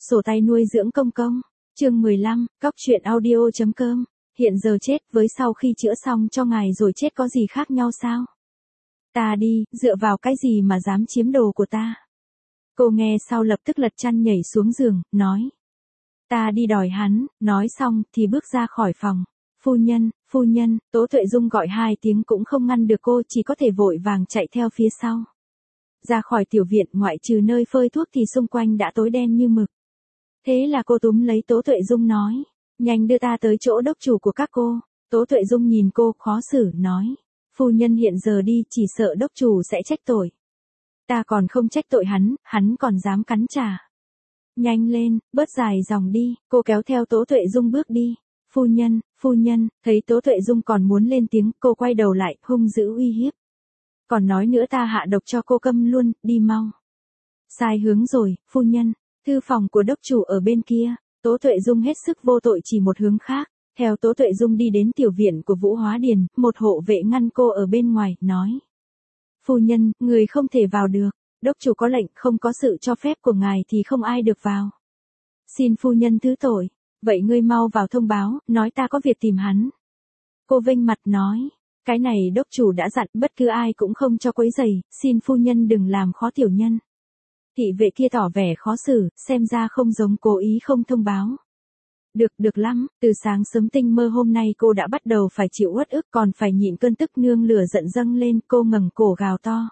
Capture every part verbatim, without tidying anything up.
Sổ tay nuôi dưỡng công công. Chương mười lăm, cóc truyện audio.com. Hiện giờ chết với sau khi chữa xong cho ngài rồi chết có gì khác nhau sao? Ta đi, dựa vào cái gì mà dám chiếm đồ của ta? Cô nghe sau lập tức lật chăn nhảy xuống giường, nói. Ta đi đòi hắn, nói xong thì bước ra khỏi phòng. Phu nhân, phu nhân, Tố Tuệ Dung gọi hai tiếng cũng không ngăn được cô, chỉ có thể vội vàng chạy theo phía sau. Ra khỏi tiểu viện ngoại trừ nơi phơi thuốc thì xung quanh đã tối đen như mực. Thế là cô túm lấy Tố Tuệ Dung nói, nhanh đưa ta tới chỗ đốc chủ của các cô. Tố Tuệ Dung nhìn cô khó xử, nói, phu nhân hiện giờ đi chỉ sợ đốc chủ sẽ trách tội. Ta còn không trách tội hắn, hắn còn dám cắn trả. Nhanh lên, bớt dài dòng đi, cô kéo theo Tố Tuệ Dung bước đi. Phu nhân, phu nhân, thấy Tố Tuệ Dung còn muốn lên tiếng, cô quay đầu lại, hung dữ uy hiếp. Còn nói nữa ta hạ độc cho cô, câm luôn, đi mau. Sai hướng rồi, phu nhân, thư phòng của đốc chủ ở bên kia. Tố Tuệ Dung hết sức vô tội chỉ một hướng khác. Theo Tố Tuệ Dung đi đến tiểu viện của Vũ Hóa Điền, một hộ vệ ngăn cô ở bên ngoài, nói. Phu nhân, người không thể vào được, đốc chủ có lệnh, không có sự cho phép của ngài thì không ai được vào. Xin phu nhân thứ tội, vậy ngươi mau vào thông báo, nói ta có việc tìm hắn. Cô vênh mặt nói, cái này đốc chủ đã dặn bất cứ ai cũng không cho quấy rầy, xin phu nhân đừng làm khó tiểu nhân. Thị vệ kia tỏ vẻ khó xử, xem ra không giống cố ý không thông báo. Được, được lắm, từ sáng sớm tinh mơ hôm nay cô đã bắt đầu phải chịu uất ức, còn phải nhịn cơn tức nương lửa giận dâng lên, cô ngẩng cổ gào to.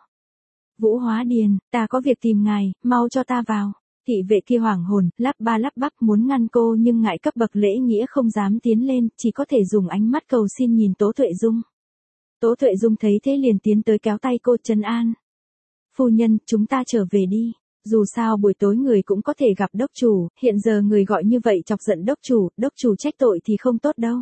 Vũ Hóa Điền, ta có việc tìm ngài, mau cho ta vào. Thị vệ kia hoảng hồn, lắp ba lắp bắp muốn ngăn cô nhưng ngại cấp bậc lễ nghĩa không dám tiến lên, chỉ có thể dùng ánh mắt cầu xin nhìn Tố Tuệ Dung. Tố Tuệ Dung thấy thế liền tiến tới kéo tay cô trấn an. Phu nhân, chúng ta trở về đi. Dù sao buổi tối người cũng có thể gặp đốc chủ, hiện giờ người gọi như vậy chọc giận đốc chủ, đốc chủ trách tội thì không tốt đâu.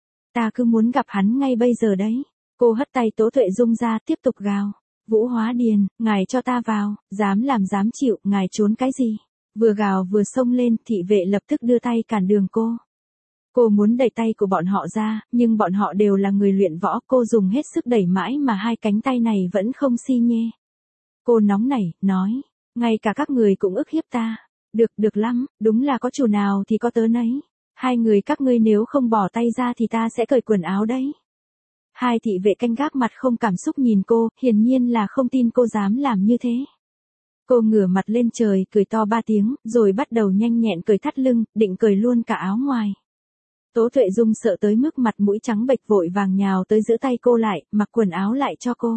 Ta cứ muốn gặp hắn ngay bây giờ đấy. Cô hất tay Tố Tuệ Dung ra tiếp tục gào. Vũ Hóa Điền, ngài cho ta vào, dám làm dám chịu, ngài trốn cái gì? Vừa gào vừa xông lên, thị vệ lập tức đưa tay cản đường cô. Cô muốn đẩy tay của bọn họ ra, nhưng bọn họ đều là người luyện võ, cô dùng hết sức đẩy mãi mà hai cánh tay này vẫn không xi nhê. Cô nóng nảy, nói, ngay cả các người cũng ức hiếp ta. Được, được lắm, đúng là có chủ nào thì có tớ nấy. Hai người các ngươi nếu không bỏ tay ra thì ta sẽ cởi quần áo đấy. Hai thị vệ canh gác mặt không cảm xúc nhìn cô, hiển nhiên là không tin cô dám làm như thế. Cô ngửa mặt lên trời, cười to ba tiếng, rồi bắt đầu nhanh nhẹn cởi thắt lưng, định cởi luôn cả áo ngoài. Tố Tuệ Dung sợ tới mức mặt mũi trắng bệch vội vàng nhào tới giữ tay cô lại, mặc quần áo lại cho cô.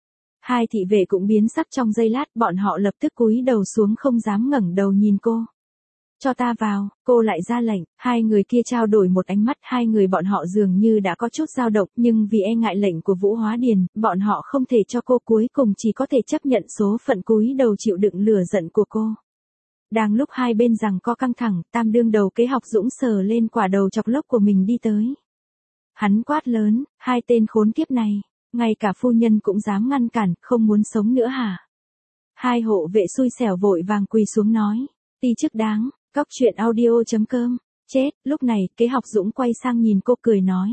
Hai thị vệ cũng biến sắc trong giây lát, bọn họ lập tức cúi đầu xuống không dám ngẩng đầu nhìn cô. Cho ta vào, cô lại ra lệnh, hai người kia trao đổi một ánh mắt, hai người bọn họ dường như đã có chút dao động, nhưng vì e ngại lệnh của Vũ Hóa Điền, bọn họ không thể cho cô, cuối cùng chỉ có thể chấp nhận số phận cúi đầu chịu đựng lửa giận của cô. Đang lúc hai bên giằng co căng thẳng, Tam đương đầu kế Học Dũng sờ lên quả đầu chọc lốc của mình đi tới. Hắn quát lớn, hai tên khốn kiếp này, ngay cả phu nhân cũng dám ngăn cản, không muốn sống nữa hả? Hai hộ vệ xui xẻo vội vàng quỳ xuống nói, ti chức đáng. Cóc truyện audio.com. Chết, lúc này, kế Học Dũng quay sang nhìn cô cười nói.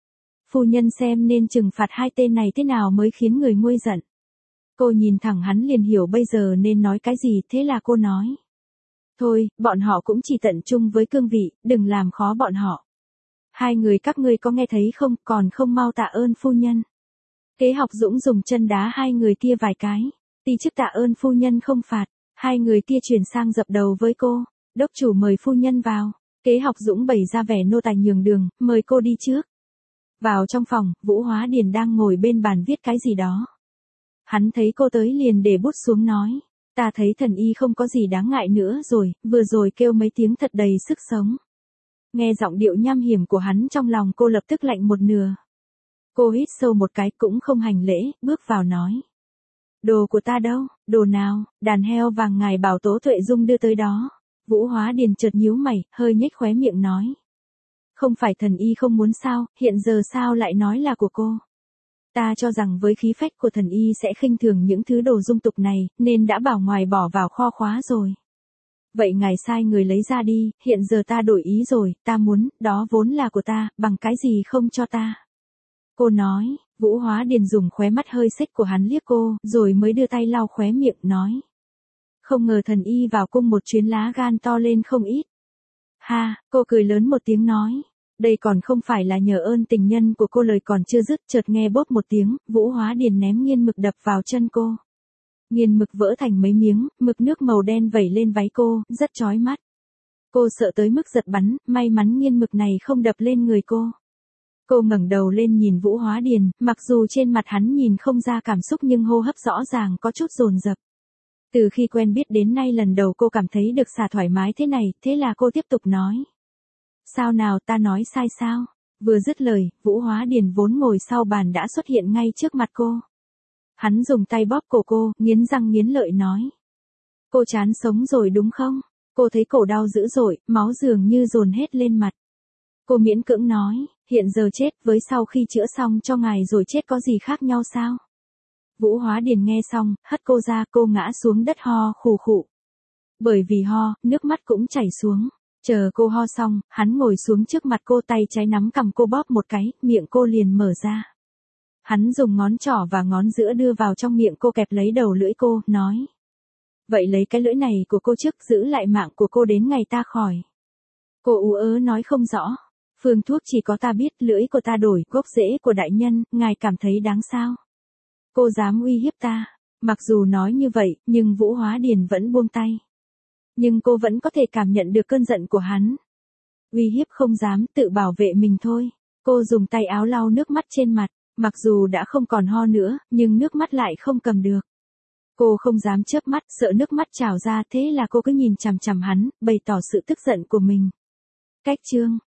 Phu nhân xem nên trừng phạt hai tên này thế nào mới khiến người nguôi giận. Cô nhìn thẳng hắn liền hiểu bây giờ nên nói cái gì, thế là cô nói. Thôi, bọn họ cũng chỉ tận chung với cương vị, đừng làm khó bọn họ. Hai người các ngươi có nghe thấy không, còn không mau tạ ơn phu nhân. Kế Học Dũng dùng chân đá hai người kia vài cái. Ti chức tạ ơn phu nhân không phạt. Hai người kia chuyển sang dập đầu với cô. Đốc chủ mời phu nhân vào. Kế Học Dũng bày ra vẻ nô tài nhường đường, mời cô đi trước. Vào trong phòng, Vũ Hóa Điền đang ngồi bên bàn viết cái gì đó. Hắn thấy cô tới liền để bút xuống nói. Ta thấy thần y không có gì đáng ngại nữa rồi, vừa rồi kêu mấy tiếng thật đầy sức sống. Nghe giọng điệu nham hiểm của hắn trong lòng cô lập tức lạnh một nửa. Cô hít sâu một cái cũng không hành lễ, bước vào nói. Đồ của ta đâu, đồ nào, đàn heo vàng ngài bảo Tố Tuệ Dung đưa tới đó. Vũ Hóa Điền chợt nhíu mày, hơi nhếch khóe miệng nói. Không phải thần y không muốn sao, hiện giờ sao lại nói là của cô. Ta cho rằng với khí phách của thần y sẽ khinh thường những thứ đồ dung tục này, nên đã bảo ngoài bỏ vào kho khóa rồi. Vậy ngài sai người lấy ra đi, hiện giờ ta đổi ý rồi, ta muốn, đó vốn là của ta, bằng cái gì không cho ta. Cô nói, Vũ Hóa Điền dùng khóe mắt hơi xếch của hắn liếc cô, rồi mới đưa tay lau khóe miệng, nói. Không ngờ thần y vào cung một chuyến lá gan to lên không ít. Ha, cô cười lớn một tiếng nói. Đây còn không phải là nhờ ơn tình nhân của cô, lời còn chưa dứt chợt nghe bốp một tiếng, Vũ Hóa Điền ném nghiên mực đập vào chân cô. Nghiên mực vỡ thành mấy miếng, mực nước màu đen vẩy lên váy cô, rất chói mắt. Cô sợ tới mức giật bắn, may mắn nghiên mực này không đập lên người cô. Cô ngẩng đầu lên nhìn Vũ Hóa Điền, mặc dù trên mặt hắn nhìn không ra cảm xúc nhưng hô hấp rõ ràng có chút dồn dập. Từ khi quen biết đến nay lần đầu cô cảm thấy được xả thoải mái thế này, thế là cô tiếp tục nói. Sao nào, ta nói sai sao? Vừa dứt lời, Vũ Hóa Điền vốn ngồi sau bàn đã xuất hiện ngay trước mặt cô. Hắn dùng tay bóp cổ cô, nghiến răng nghiến lợi nói. Cô chán sống rồi đúng không? Cô thấy cổ đau dữ dội, máu dường như dồn hết lên mặt. Cô miễn cưỡng nói, hiện giờ chết với sau khi chữa xong cho ngài rồi chết có gì khác nhau sao? Vũ Hóa Điền nghe xong, hất cô ra, cô ngã xuống đất ho khù khụ. Bởi vì ho, nước mắt cũng chảy xuống. Chờ cô ho xong, hắn ngồi xuống trước mặt cô, tay trái nắm cằm cô bóp một cái, miệng cô liền mở ra. Hắn dùng ngón trỏ và ngón giữa đưa vào trong miệng cô, kẹp lấy đầu lưỡi cô, nói. Vậy lấy cái lưỡi này của cô trước, giữ lại mạng của cô đến ngày ta khỏi. Cô ú ớ nói không rõ. Phương thuốc chỉ có ta biết, lưỡi của ta đổi gốc rễ của đại nhân, ngài cảm thấy đáng sao? Cô dám uy hiếp ta. Mặc dù nói như vậy, nhưng Vũ Hóa Điền vẫn buông tay. Nhưng cô vẫn có thể cảm nhận được cơn giận của hắn. Uy hiếp không dám, tự bảo vệ mình thôi. Cô dùng tay áo lau nước mắt trên mặt, mặc dù đã không còn ho nữa, nhưng nước mắt lại không cầm được. Cô không dám chớp mắt, sợ nước mắt trào ra, thế là cô cứ nhìn chằm chằm hắn, bày tỏ sự tức giận của mình. Cách chương